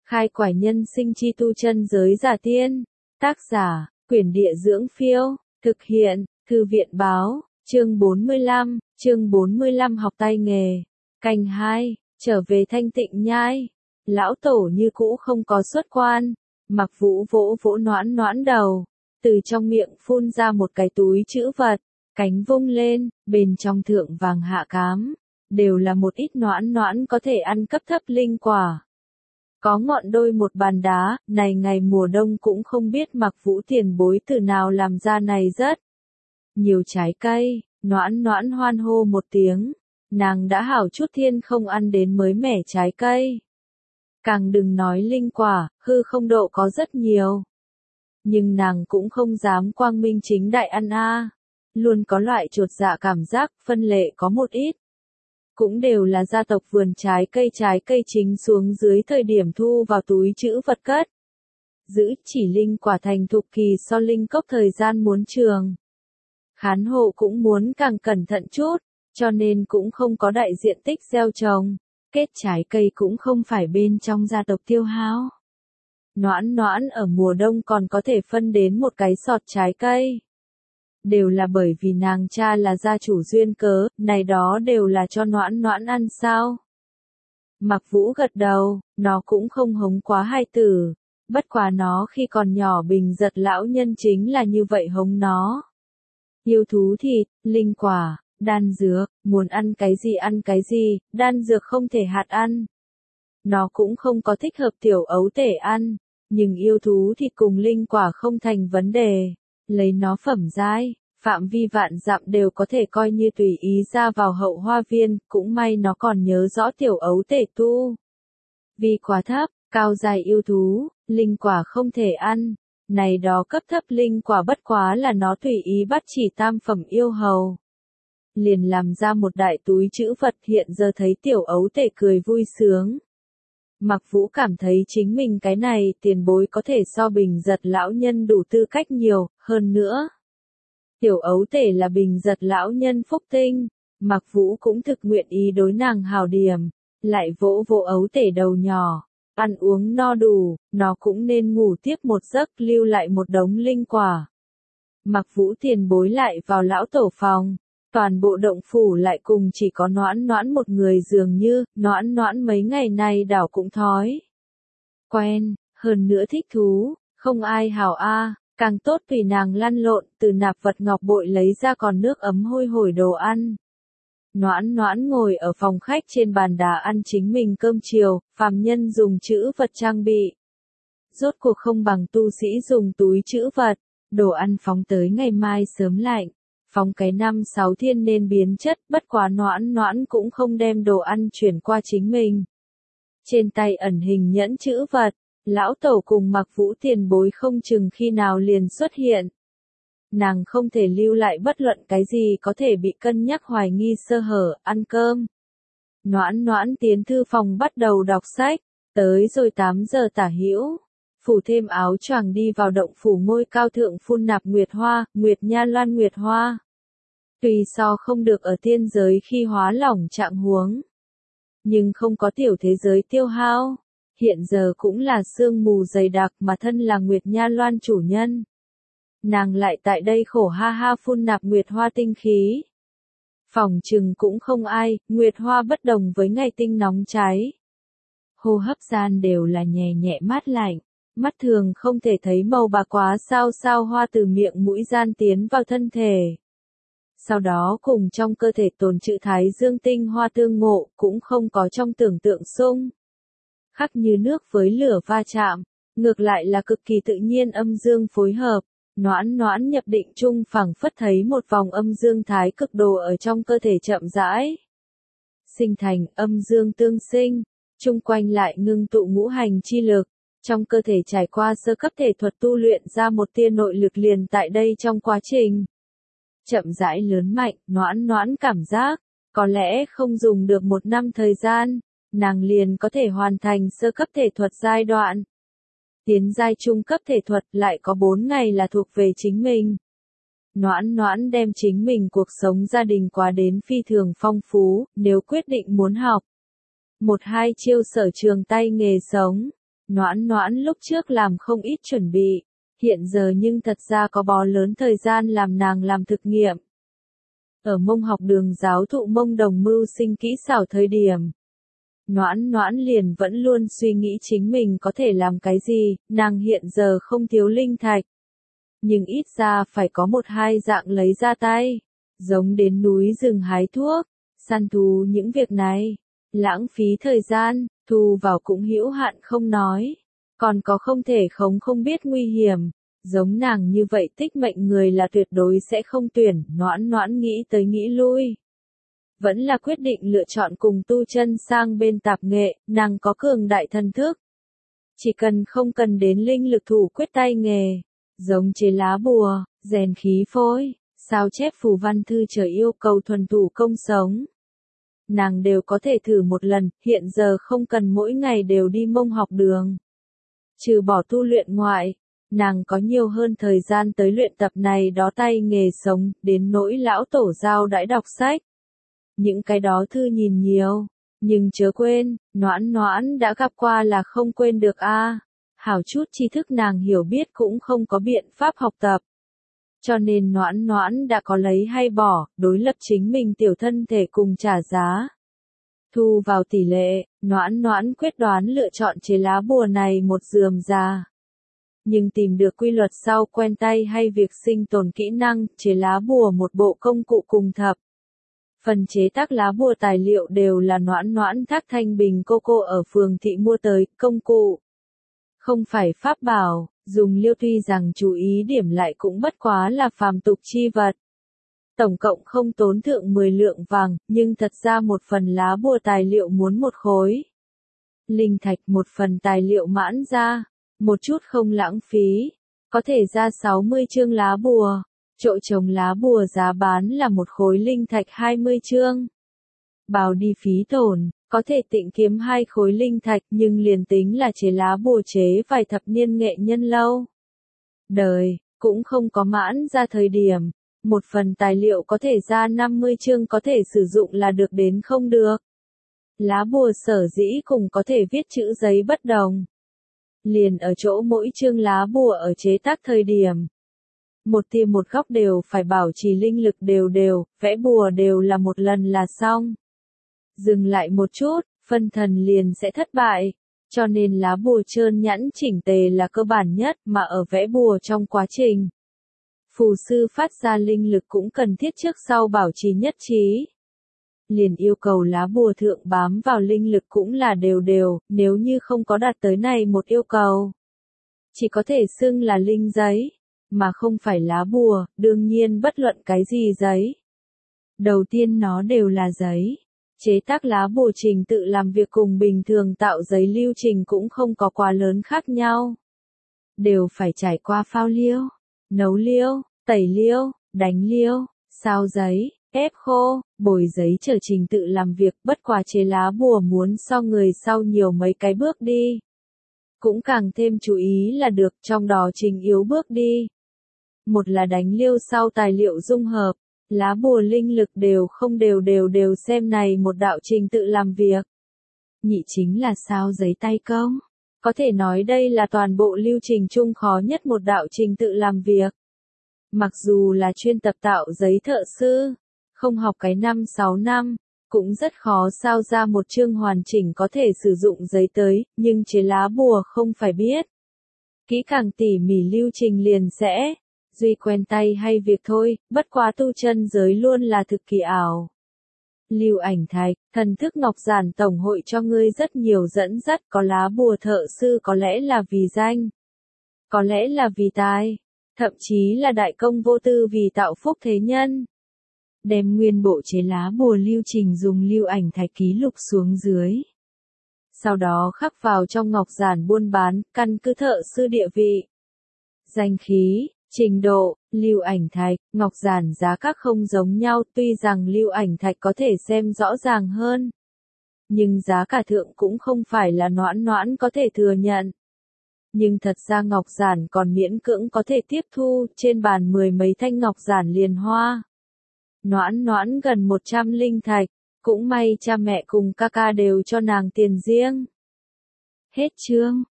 Khai quải nhân sinh chi tu chân giới giả tiên. Tác giả, Quyển Địa Dưỡng Phiêu. Thực hiện, Thư viện Báo. Chương 45 học tay nghề. Canh 2, trở về Thanh Tịnh Nhai. Lão tổ như cũ không có xuất quan. Mặc Vũ vỗ vỗ noãn noãn đầu. Từ trong miệng phun ra một cái túi trữ vật. Cánh vung lên, bên trong thượng vàng hạ cám. Đều là một ít noãn noãn có thể ăn cấp thấp linh quả. Có ngọn đôi một bàn đá, này ngày mùa đông cũng không biết Mặc Vũ tiền bối từ nào làm ra này rất nhiều trái cây. Noãn noãn hoan hô một tiếng, nàng đã hảo chút thiên không ăn đến mới mẻ trái cây. Càng đừng nói linh quả, hư không độ có rất nhiều. Nhưng nàng cũng không dám quang minh chính đại ăn luôn có loại chột dạ cảm giác, phân lệ có một ít. Cũng đều là gia tộc vườn trái cây chính xuống dưới thời điểm thu vào túi trữ vật cất. Giữ chỉ linh quả thành thục kỳ so linh cốc thời gian muốn trường. Khán hộ cũng muốn càng cẩn thận chút, cho nên cũng không có đại diện tích gieo trồng. Kết trái cây cũng không phải bên trong gia tộc tiêu hao. Noãn noãn ở mùa đông còn có thể phân đến một cái sọt trái cây. Đều là bởi vì nàng cha là gia chủ duyên cớ, này đó đều là cho noãn noãn ăn sao. Mặc Vũ gật đầu, nó cũng không hống quá hai tử. Bất quá nó khi còn nhỏ Bình Giật lão nhân chính là như vậy hống nó. Yêu thú thịt, linh quả, đan dược, muốn ăn cái gì, đan dược không thể hạt ăn. Nó cũng không có thích hợp tiểu ấu tể ăn, nhưng yêu thú thịt cùng linh quả không thành vấn đề. Lấy nó phẩm giai, phạm vi vạn dặm đều có thể coi như tùy ý ra vào hậu hoa viên, cũng may nó còn nhớ rõ tiểu ấu tể tu. Vì quá thấp, cao dài yêu thú, linh quả không thể ăn. Này đó cấp thấp linh quả bất quá là nó tùy ý bắt chỉ tam phẩm yêu hầu. Liền làm ra một đại túi trữ vật, hiện giờ thấy tiểu ấu tể cười vui sướng. Mặc Vũ cảm thấy chính mình cái này tiền bối có thể so Bình Giật lão nhân đủ tư cách nhiều, hơn nữa. Tiểu ấu tể là Bình Giật lão nhân phúc tinh, Mặc Vũ cũng thực nguyện ý đối nàng hào điểm, lại vỗ vỗ ấu tể đầu nhỏ. Ăn uống no đủ, nó cũng nên ngủ tiếp một giấc, lưu lại một đống linh quả. Mặc Vũ tiền bối lại vào lão tổ phòng, toàn bộ động phủ lại cùng chỉ có noãn noãn một người dường như, noãn noãn mấy ngày nay đảo cũng thói quen, hơn nữa thích thú, không ai hảo càng tốt vì nàng lăn lộn, từ nạp vật ngọc bội lấy ra còn nước ấm hôi hổi đồ ăn. Noãn noãn ngồi ở phòng khách trên bàn đá ăn chính mình cơm chiều, phàm nhân dùng trữ vật trang bị. Rốt cuộc không bằng tu sĩ dùng túi trữ vật, đồ ăn phóng tới ngày mai sớm lạnh, phóng cái 5-6 thiên nên biến chất, bất quá noãn noãn cũng không đem đồ ăn chuyển qua chính mình. Trên tay ẩn hình nhẫn trữ vật, lão tổ cùng Mặc Vũ tiền bối không chừng khi nào liền xuất hiện. Nàng không thể lưu lại bất luận cái gì có thể bị cân nhắc hoài nghi sơ hở, ăn cơm. Noãn noãn tiến thư phòng bắt đầu đọc sách, tới rồi 8 giờ tả hữu. Phủ thêm áo choàng đi vào động phủ ngôi cao thượng phun nạp nguyệt hoa, nguyệt nha loan nguyệt hoa. Tùy so không được ở tiên giới khi hóa lỏng trạng huống. Nhưng không có tiểu thế giới tiêu hao. Hiện giờ cũng là sương mù dày đặc mà thân là nguyệt nha loan chủ nhân. Nàng lại tại đây khổ ha ha phun nạp nguyệt hoa tinh khí. Phòng trừng cũng không ai, nguyệt hoa bất đồng với ngày tinh nóng cháy. Hô hấp gian đều là nhẹ nhẹ mát lạnh, mắt thường không thể thấy màu bạc quá sao hoa từ miệng mũi gian tiến vào thân thể. Sau đó cùng trong cơ thể tồn trữ thái dương tinh hoa tương ngộ, cũng không có trong tưởng tượng xung khắc như nước với lửa va chạm, ngược lại là cực kỳ tự nhiên âm dương phối hợp. Noãn noãn nhập định chung phẳng phất thấy một vòng âm dương thái cực đồ ở trong cơ thể chậm rãi sinh thành, âm dương tương sinh, chung quanh lại ngưng tụ ngũ hành chi lực, trong cơ thể trải qua sơ cấp thể thuật tu luyện ra một tia nội lực liền tại đây trong quá trình chậm rãi lớn mạnh. Noãn noãn cảm giác, có lẽ không dùng được 1 năm thời gian, nàng liền có thể hoàn thành sơ cấp thể thuật giai đoạn. Tiến giai trung cấp thể thuật lại có 4 ngày là thuộc về chính mình. Noãn noãn đem chính mình cuộc sống gia đình quá đến phi thường phong phú, nếu quyết định muốn học 1-2 chiêu sở trường tay nghề sống, Noãn noãn lúc trước làm không ít chuẩn bị, hiện giờ nhưng thật ra có bó lớn thời gian làm nàng làm thực nghiệm. Ở Mông học đường giáo thụ Mông Đồng mưu sinh kỹ xảo thời điểm, Noãn noãn liền vẫn luôn suy nghĩ chính mình có thể làm cái gì, nàng hiện giờ không thiếu linh thạch. Nhưng ít ra phải có một hai dạng lấy ra tay, giống đến núi rừng hái thuốc, săn thú những việc này, lãng phí thời gian, thu vào cũng hữu hạn không nói, còn có không thể không biết nguy hiểm, giống nàng như vậy tích mệnh người là tuyệt đối sẽ không tuyển. Noãn noãn nghĩ tới nghĩ lui, vẫn là quyết định lựa chọn cùng tu chân sang bên tạp nghệ, nàng có cường đại thần thức. Chỉ cần không cần đến linh lực thủ quyết tay nghề, giống chế lá bùa, rèn khí phối, sao chép phù văn thư chờ yêu cầu thuần thủ công sống. Nàng đều có thể thử một lần, hiện giờ không cần mỗi ngày đều đi Mông học đường. Trừ bỏ tu luyện ngoại, nàng có nhiều hơn thời gian tới luyện tập này đó tay nghề sống, đến nỗi lão tổ giao đãi đọc sách. Những cái đó thư nhìn nhiều, nhưng chớ quên, noãn noãn đã gặp qua là không quên được a. Hảo chút tri thức nàng hiểu biết cũng không có biện pháp học tập. Cho nên noãn noãn đã có lấy hay bỏ, đối lập chính mình tiểu thân thể cùng trả giá. Thu vào tỷ lệ, noãn noãn quyết đoán lựa chọn chế lá bùa này một rườm rà. Nhưng tìm được quy luật sau quen tay hay việc sinh tồn kỹ năng, chế lá bùa một bộ công cụ cùng thập. Phần chế tác lá bùa tài liệu đều là noãn noãn Thác Thanh Bình cô ở phường thị mua tới, công cụ. Không phải pháp bảo, dùng liêu tuy rằng chú ý điểm lại cũng bất quá là phàm tục chi vật. Tổng cộng không tốn thượng 10 lượng vàng, nhưng thật ra một phần lá bùa tài liệu muốn một khối. Linh thạch một phần tài liệu mãn ra, một chút không lãng phí, có thể ra 60 chương lá bùa. Chỗ trồng lá bùa giá bán là một khối linh thạch 20 chương. Bào đi phí tổn, có thể tịnh kiếm 2 khối linh thạch nhưng liền tính là chế lá bùa chế vài thập niên nghệ nhân lâu. Đời, cũng không có mãn ra thời điểm. Một phần tài liệu có thể ra 50 chương có thể sử dụng là được đến không được. Lá bùa sở dĩ cùng có thể viết chữ giấy bất đồng. Liền ở chỗ mỗi chương lá bùa ở chế tác thời điểm. Một tia một góc đều phải bảo trì linh lực đều, vẽ bùa đều là một lần là xong. Dừng lại một chút, phân thần liền sẽ thất bại. Cho nên lá bùa trơn nhẵn chỉnh tề là cơ bản nhất mà ở vẽ bùa trong quá trình. Phù sư phát ra linh lực cũng cần thiết trước sau bảo trì nhất trí. Liền yêu cầu lá bùa thượng bám vào linh lực cũng là đều, nếu như không có đạt tới này một yêu cầu. Chỉ có thể xưng là linh giấy, mà không phải lá bùa, đương nhiên bất luận cái gì giấy. Đầu tiên nó đều là giấy. Chế tác lá bùa trình tự làm việc cùng bình thường tạo giấy lưu trình cũng không có quá lớn khác nhau. Đều phải trải qua phao liêu, nấu liêu, tẩy liêu, đánh liêu, sao giấy, ép khô, bồi giấy chờ trình tự làm việc, bất quá chế lá bùa muốn so người sau nhiều mấy cái bước đi. Cũng càng thêm chú ý là được, trong đó trình yếu bước đi. Một là đánh liêu sau tài liệu dung hợp, lá bùa linh lực đều không đều xem này một đạo trình tự làm việc. Nhị chính là sao giấy tay công. Có thể nói đây là toàn bộ lưu trình chung khó nhất một đạo trình tự làm việc. Mặc dù là chuyên tập tạo giấy thợ sư, không học cái 5-6 năm, cũng rất khó sao ra một chương hoàn chỉnh có thể sử dụng giấy tới, nhưng chế lá bùa không phải biết. Kỹ càng tỉ mỉ lưu trình liền sẽ, duy quen tay hay việc thôi, bất quá tu chân giới luôn là thực kỳ ảo. Lưu Ảnh Thạch, thần thức ngọc giản tổng hội cho ngươi rất nhiều dẫn dắt, có lá bùa thợ sư có lẽ là vì danh, có lẽ là vì tài, thậm chí là đại công vô tư vì tạo phúc thế nhân. Đem nguyên bộ chế lá bùa lưu trình dùng Lưu Ảnh Thạch ký lục xuống dưới. Sau đó khắc vào trong ngọc giản buôn bán, căn cứ thợ sư địa vị, danh khí, trình độ, Lưu Ảnh Thạch, ngọc giản giá các không giống nhau, tuy rằng Lưu Ảnh Thạch có thể xem rõ ràng hơn. Nhưng giá cả thượng cũng không phải là noãn noãn có thể thừa nhận. Nhưng thật ra ngọc giản còn miễn cưỡng có thể tiếp thu, trên bàn 10 mấy thanh ngọc giản liền hoa. Noãn noãn gần 100 linh thạch, cũng may cha mẹ cùng ca ca đều cho nàng tiền riêng. Hết chương.